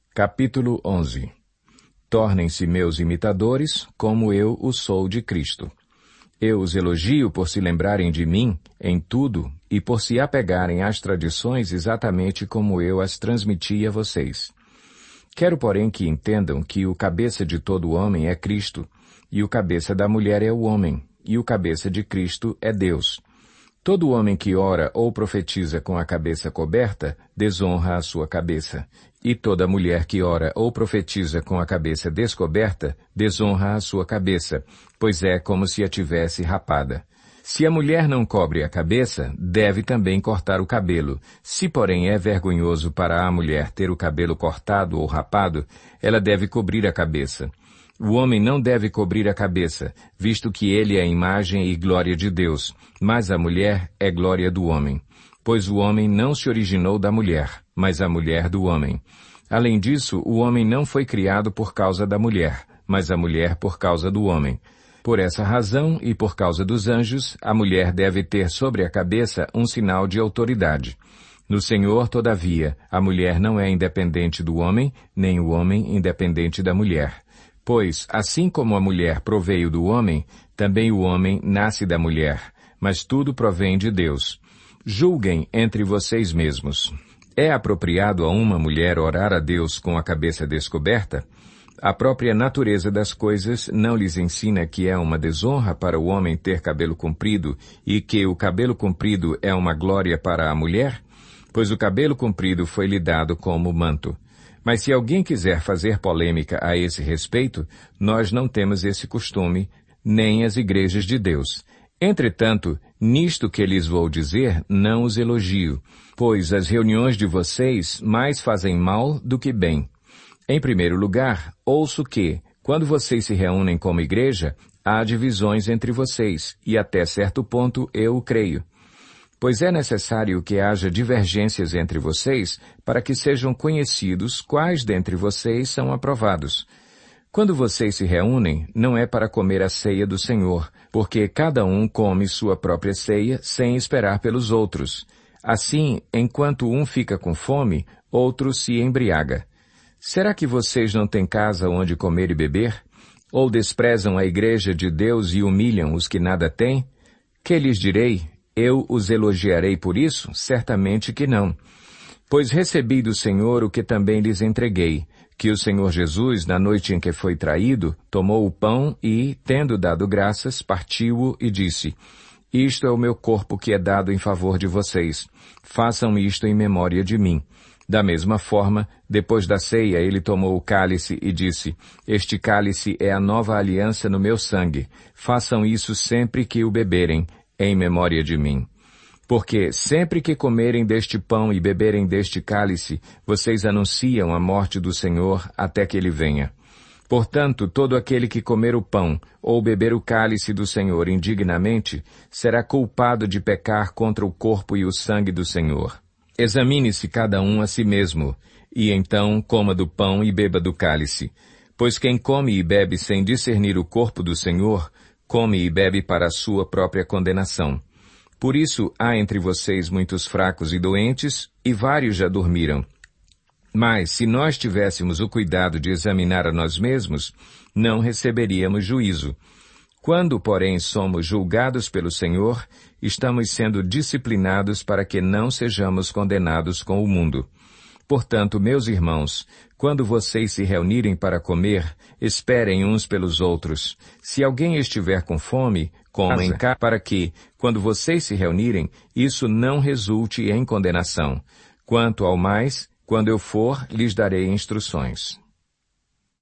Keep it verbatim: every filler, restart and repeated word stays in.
Capítulo onze. Tornem-se meus imitadores, como eu o sou de Cristo. Eu os elogio por se lembrarem de mim em tudo e por se apegarem às tradições exatamente como eu as transmiti a vocês. Quero, porém, que entendam que o cabeça de todo homem é Cristo, e o cabeça da mulher é o homem, e o cabeça de Cristo é Deus. Todo homem que ora ou profetiza com a cabeça coberta, desonra a sua cabeça. E toda mulher que ora ou profetiza com a cabeça descoberta, desonra a sua cabeça, pois é como se a tivesse rapada. Se a mulher não cobre a cabeça, deve também cortar o cabelo. Se, porém, é vergonhoso para a mulher ter o cabelo cortado ou rapado, ela deve cobrir a cabeça. O homem não deve cobrir a cabeça, visto que ele é a imagem e glória de Deus, mas a mulher é glória do homem. Pois o homem não se originou da mulher, mas a mulher do homem. Além disso, o homem não foi criado por causa da mulher, mas a mulher por causa do homem. Por essa razão e por causa dos anjos, a mulher deve ter sobre a cabeça um sinal de autoridade. No Senhor, todavia, a mulher não é independente do homem, nem o homem independente da mulher. Pois, assim como a mulher proveio do homem, também o homem nasce da mulher, mas tudo provém de Deus. Julguem entre vocês mesmos. É apropriado a uma mulher orar a Deus com a cabeça descoberta? A própria natureza das coisas não lhes ensina que é uma desonra para o homem ter cabelo comprido e que o cabelo comprido é uma glória para a mulher? Pois o cabelo comprido foi-lhe dado como manto. Mas se alguém quiser fazer polêmica a esse respeito, nós não temos esse costume, nem as igrejas de Deus. Entretanto, nisto que lhes vou dizer, não os elogio, pois as reuniões de vocês mais fazem mal do que bem. Em primeiro lugar, ouço que, quando vocês se reúnem como igreja, há divisões entre vocês, e até certo ponto eu o creio. Pois é necessário que haja divergências entre vocês, para que sejam conhecidos quais dentre vocês são aprovados. Quando vocês se reúnem, não é para comer a ceia do Senhor, porque cada um come sua própria ceia sem esperar pelos outros. Assim, enquanto um fica com fome, outro se embriaga. Será que vocês não têm casa onde comer e beber? Ou desprezam a igreja de Deus e humilham os que nada têm? Que lhes direi? Eu os elogiarei por isso? Certamente que não. Pois recebi do Senhor o que também lhes entreguei, que o Senhor Jesus, na noite em que foi traído, tomou o pão e, tendo dado graças, partiu-o e disse: Isto é o meu corpo que é dado em favor de vocês. Façam isto em memória de mim. Da mesma forma, depois da ceia, ele tomou o cálice e disse: Este cálice é a nova aliança no meu sangue. Façam isso sempre que o beberem, em memória de mim. Porque sempre que comerem deste pão e beberem deste cálice, vocês anunciam a morte do Senhor até que ele venha. Portanto, todo aquele que comer o pão ou beber o cálice do Senhor indignamente, será culpado de pecar contra o corpo e o sangue do Senhor. Examine-se cada um a si mesmo, e então coma do pão e beba do cálice. Pois quem come e bebe sem discernir o corpo do Senhor, come e bebe para a sua própria condenação. Por isso há entre vocês muitos fracos e doentes, e vários já dormiram. Mas, se nós tivéssemos o cuidado de examinar a nós mesmos, não receberíamos juízo. Quando, porém, somos julgados pelo Senhor, estamos sendo disciplinados para que não sejamos condenados com o mundo. Portanto, meus irmãos, quando vocês se reunirem para comer, esperem uns pelos outros. Se alguém estiver com fome, comam em casa, para que, quando vocês se reunirem, isso não resulte em condenação. Quanto ao mais, quando eu for, lhes darei instruções.